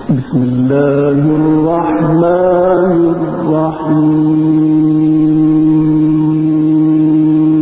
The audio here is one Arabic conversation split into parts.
بسم الله الرحمن الرحيم.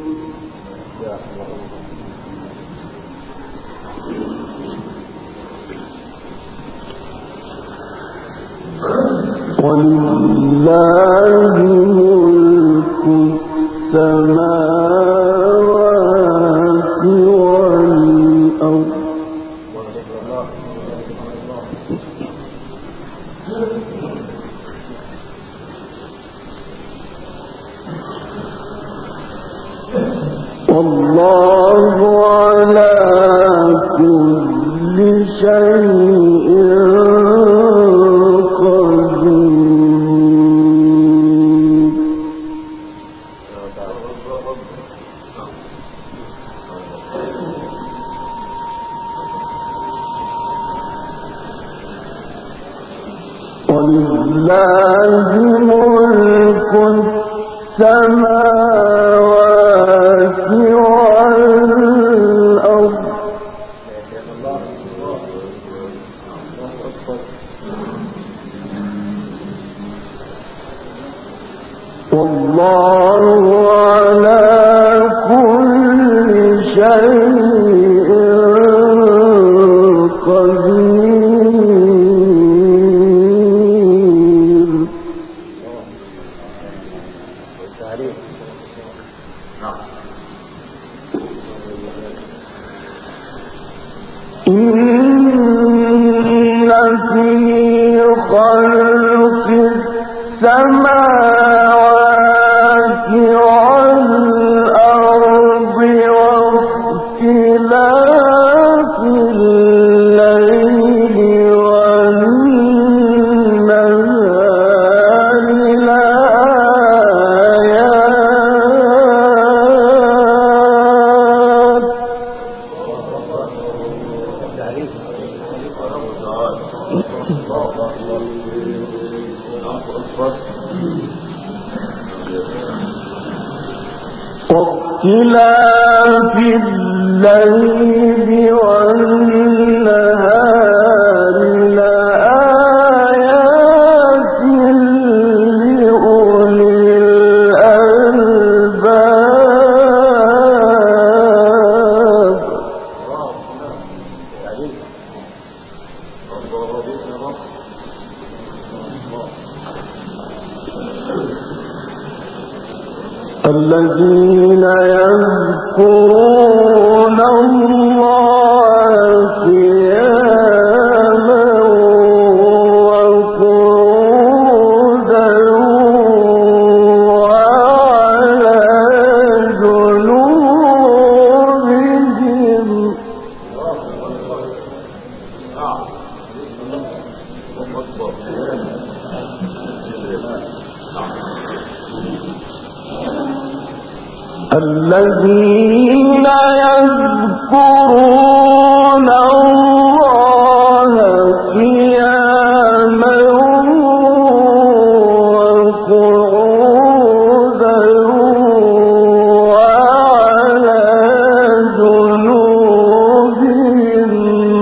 ولله ملك السماوات والأرض والله على كل شيء قدير. ولله ملك السماوات والأرض والله على كل شيء قدير. إن في خلق السماوات والأرض واختلاف الليل والنهار لآيات واختلاف الليل والنهار لآيات لأولي الألباب. الذين يذكرون الله قياما وقعودا وعلى جنوبهم الذين يذكرون الله قياما وقعودا وعلى جنوبهم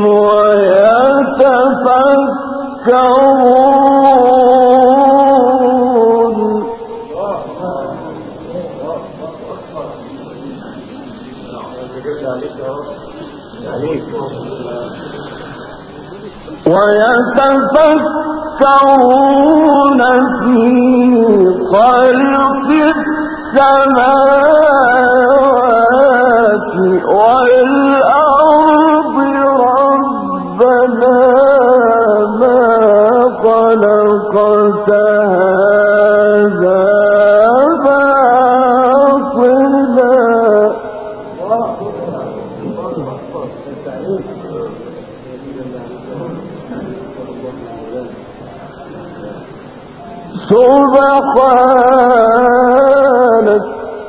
ويتفكرون في خلق السماوات والأرض ربنا ما خلقت هذا باطلا سبحانك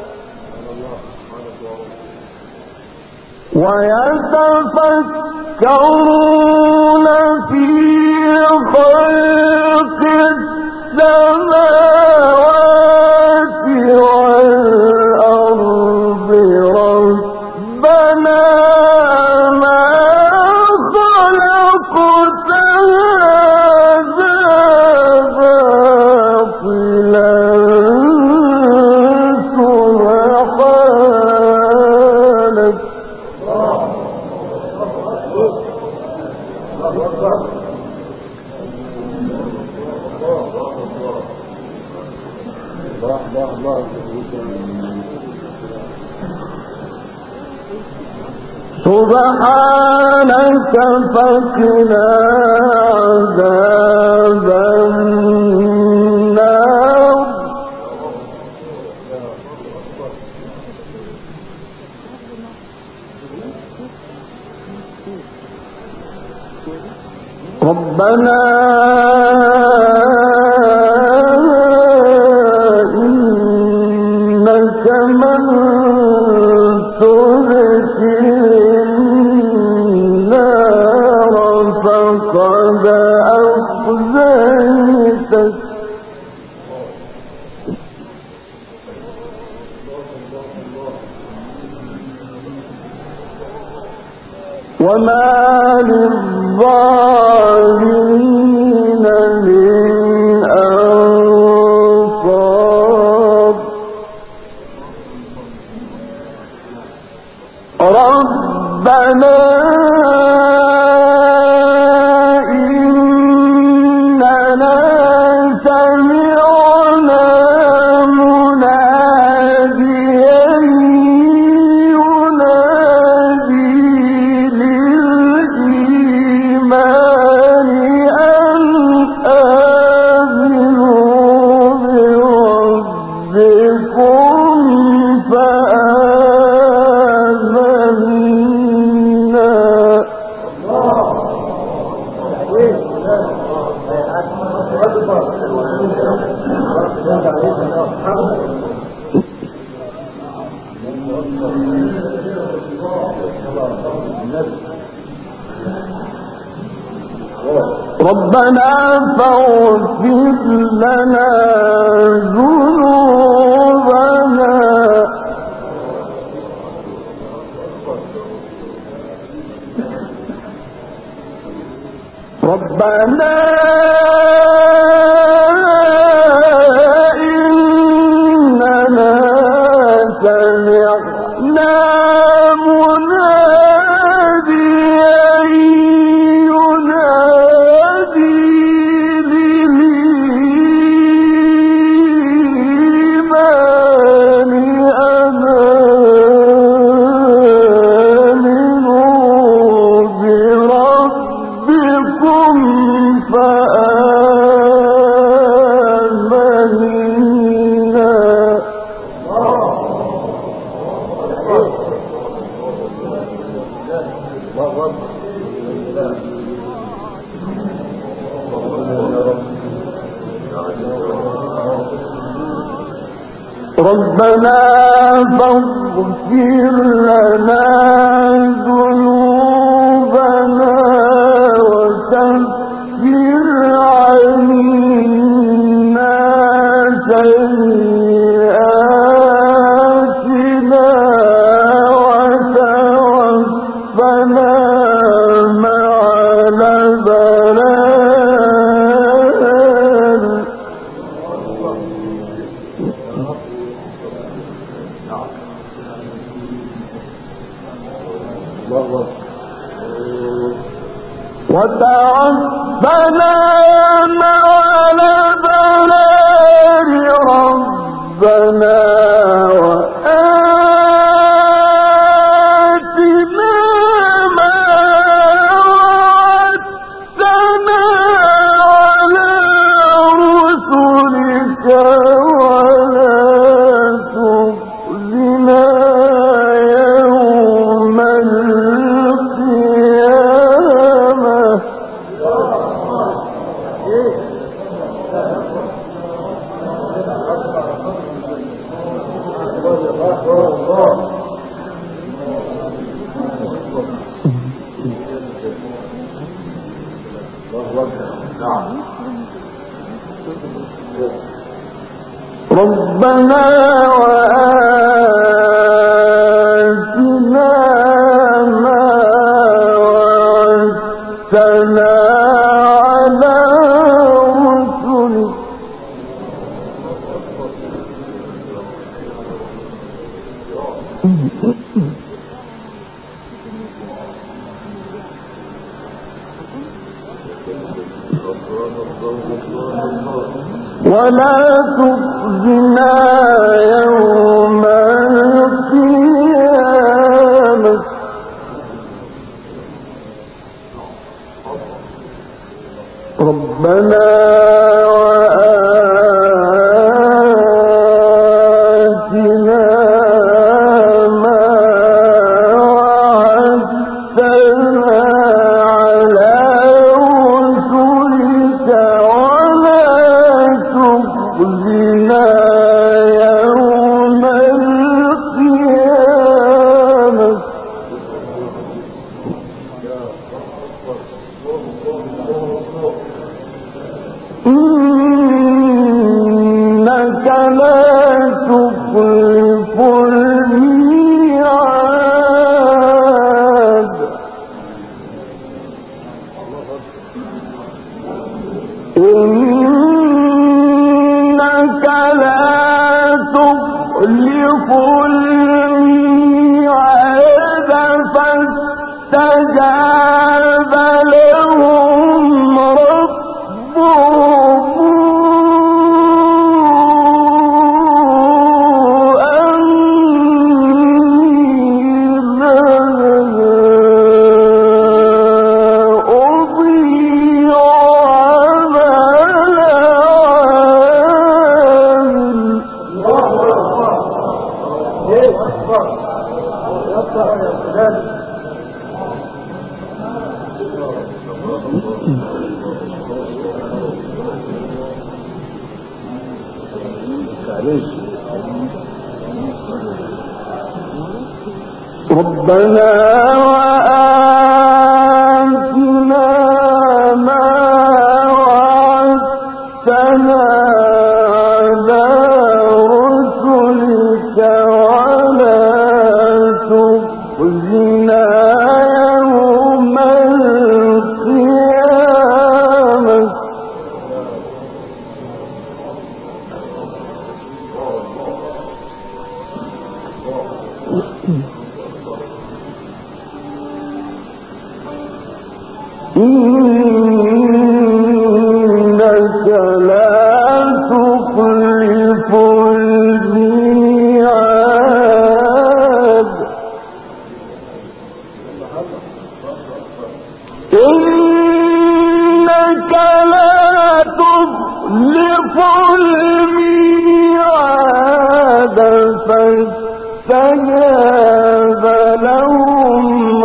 ويتفكرون في خلق السماوات والأرض ربنا ما خلقت هذا سبحانك فقنا عذاب النار ربنا إنك من تدخل النار فقد أخزيته وما للظالمين من أنصار ربنا إننا سمعنا مناديا ربنا فاغفر لنا ذنوبنا ربنا إننا سمعنا مناديا ينادي للإيمان أن آمنوا بربكم فآمنا ربنا فاغفر لنا ذنوبنا وكفر عنا سيئاتنا وتوفنا مع الأبرار وتوفنا مع الأبرار ربنا وآتنا ما وعدتنا على رسلك ولا تخزنا يوم القيامة ربنا وآتنا ما وعدتنا على رسلك ولا تخزنا يوم القيامة ربنا وآتنا ما وعدتنا على رسلك ولا تخزنا يوم القيامة إنك لا تخلف الميعاد إنك لا تخلف الميعاد فاستجاب لهم ربهم ربنا وآتنا ما وعدتنا على رسلك ولا تخزنا يوم القيامة إنك لا تخلف الميعاد إنك لا تخلف الميعاد فاستجاب لهم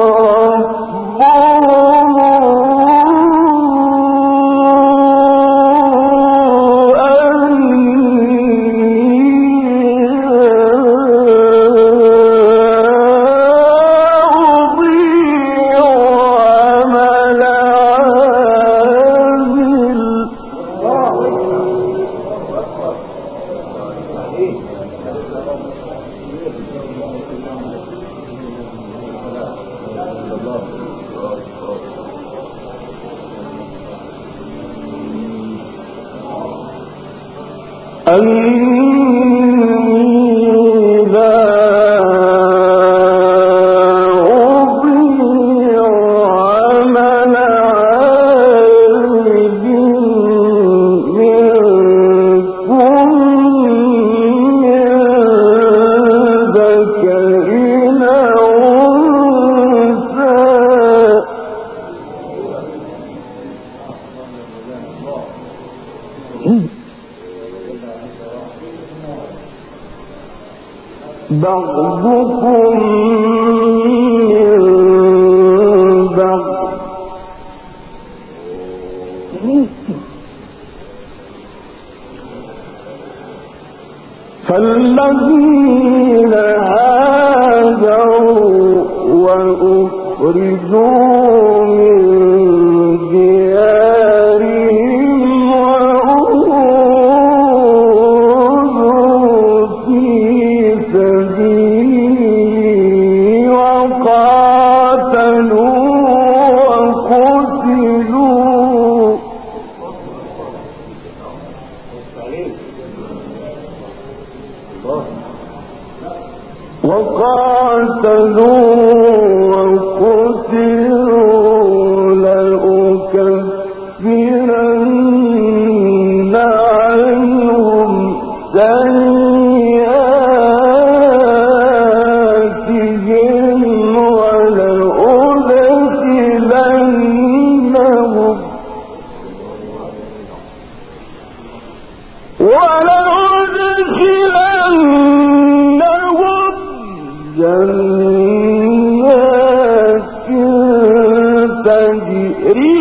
بعضكم من بعض فالذين هاجروا وأخرجوا من ديارهم وأوذوا في سبيلي وقاتلوا وقتلوا لأكفرن عنهم سيئاتهم ولأدخلنهم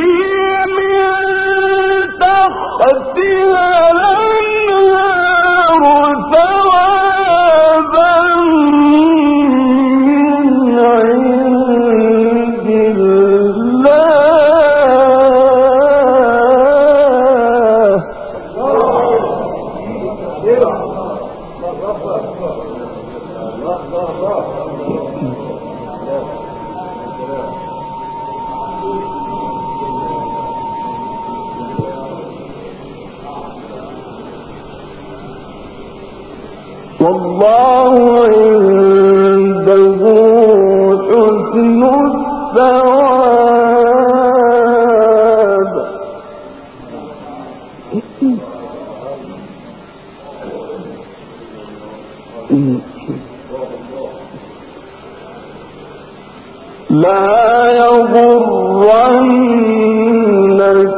والله عنده حسن الثواب. لا يغرنك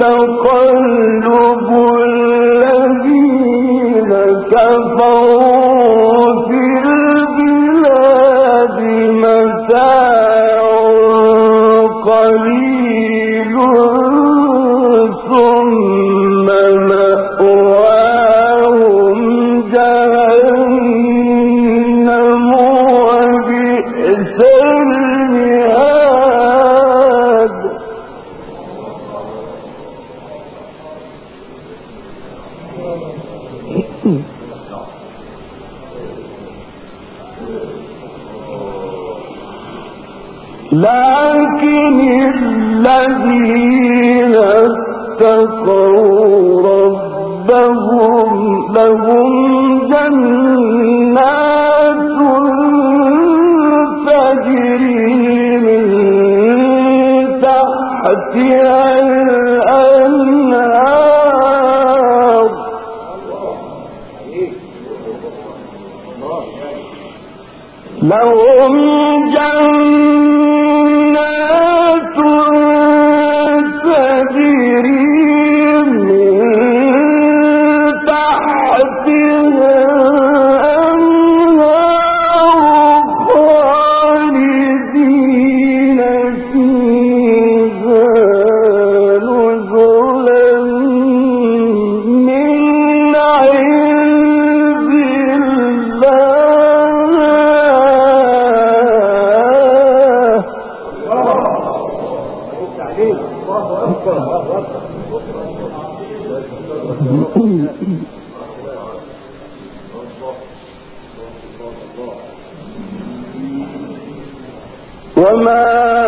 تقلب الذين كفروا في البلاد متاع قليل ثم مأواهم جهنم وبئس المهاد. لكن الذين اتقوا ربهم لهم جنات تجري من تحتها الأنهار لهم جنات تجري من تحتها الأنهار خالدين فيها نزلا من عند وما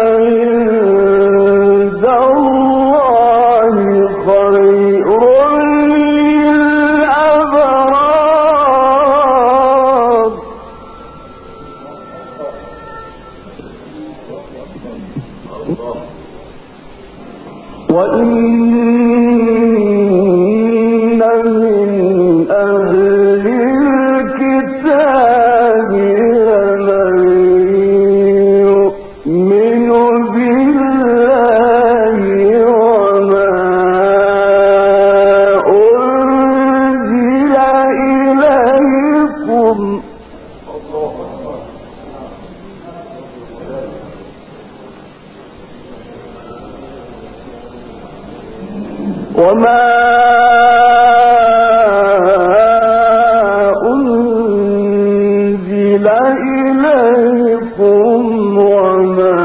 عند الله خير للأبرار. وإن من أهل الكتاب لمن يؤمن بالله وما أنزل إليكم وما أنزل إليكم وما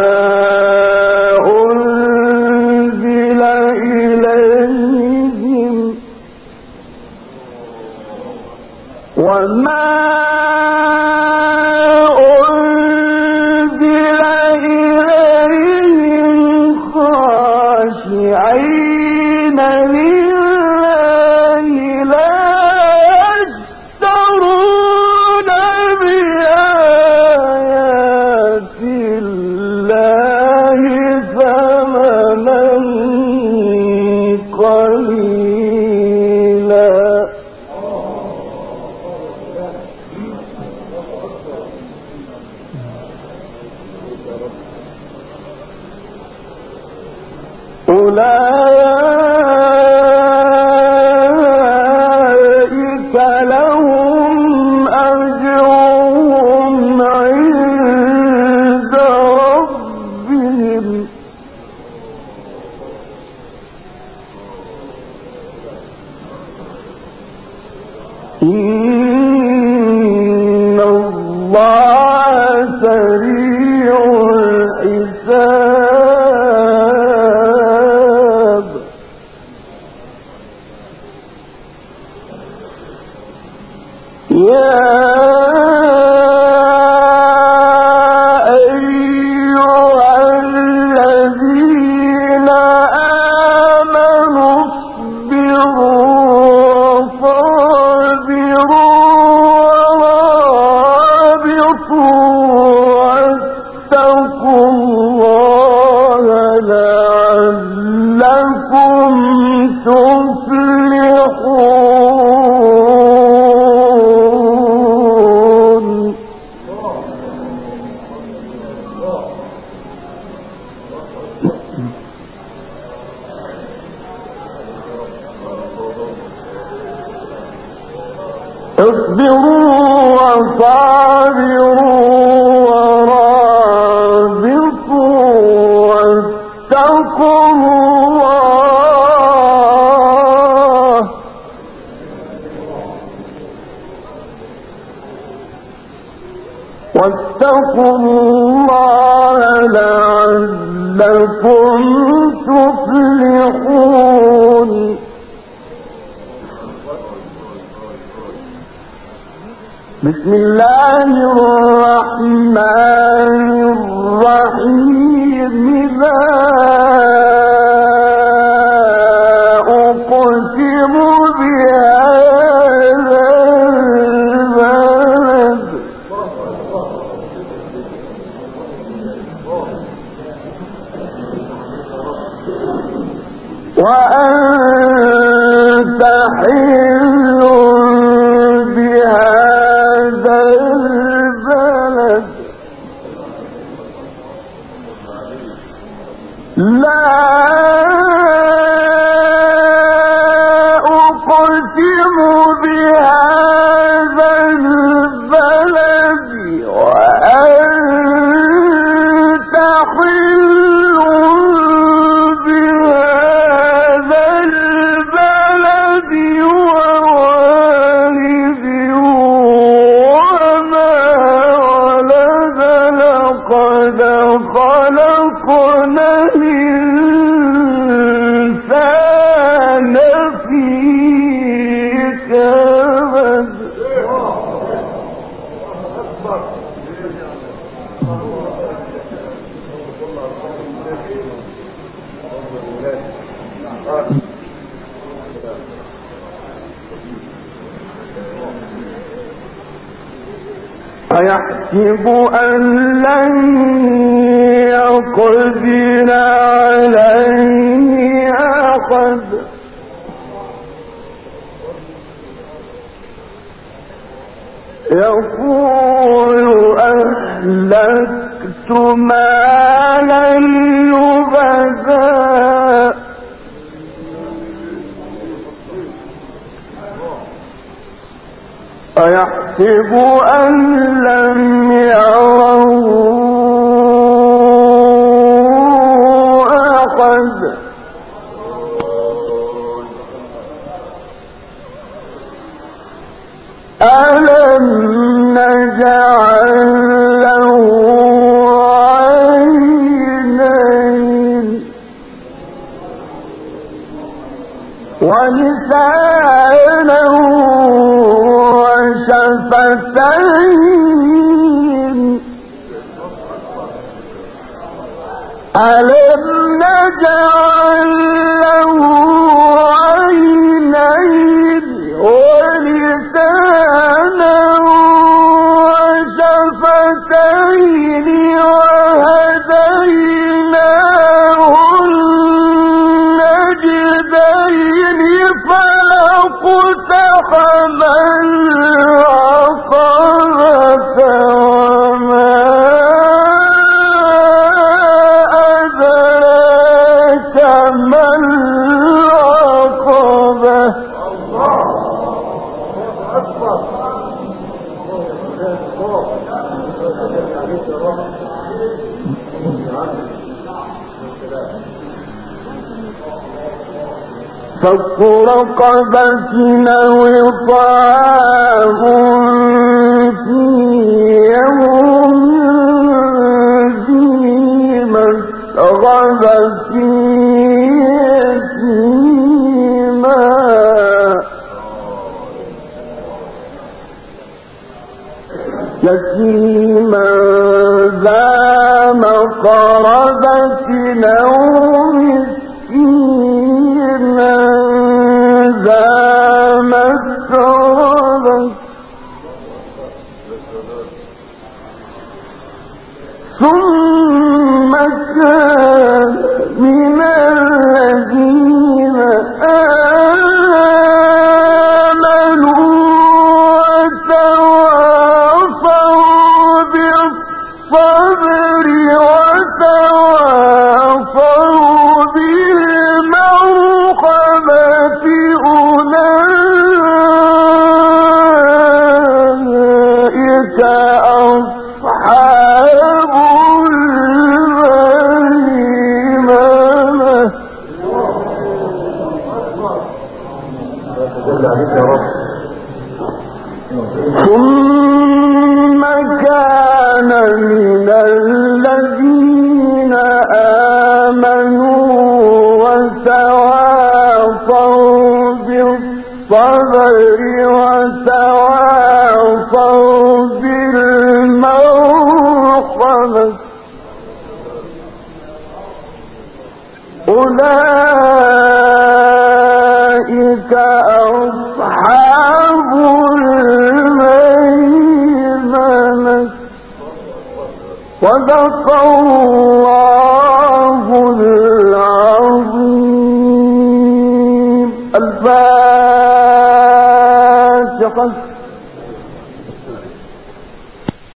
أنزل إليهم وما أنزل إليهم خاشعين لله لا يشترون بآيات الله ثمنا قليلا. أولئك لهم أجرهم عند ربهم الله سريع الحساب يا اصبروا وصابروا ورابطوا واتقوا الله لعلكم تفلحون بسم الله الرحمن الرحيم لا أقسم بهذا البلد وأنت حل بهذا البلد لا أقسم بهذا البلد وأنت حل بهذا البلد ووالد وما ولد لقد خلقنا الإنسان في كبد أيحسب أن لن يقدر عليه أحد يقول أهلكت مالا لبدا أيحسب أن لم يره أحد ألم نجعل له عينين ولسانا وشفتين ألم نجعل له عينين ولسانا وشفتين وهديناه النجدين فلاقتحم العقبة وما أدراك ما العقبة فك رقبة أو إطعام في يتيما ذا مقربة أو مسكينا ذا مسربة ثم كان من الذين آمنوا وتواصوا بالصبر وتواصوا بالمرحمة أولئك أصحاب الميمنة. ثم كان من الذين آمنوا وتواصوا بالصبر وتواصوا بالمرحمة أولئك أصحاب الميمنة. صدق الله العظيم. الفاتحة.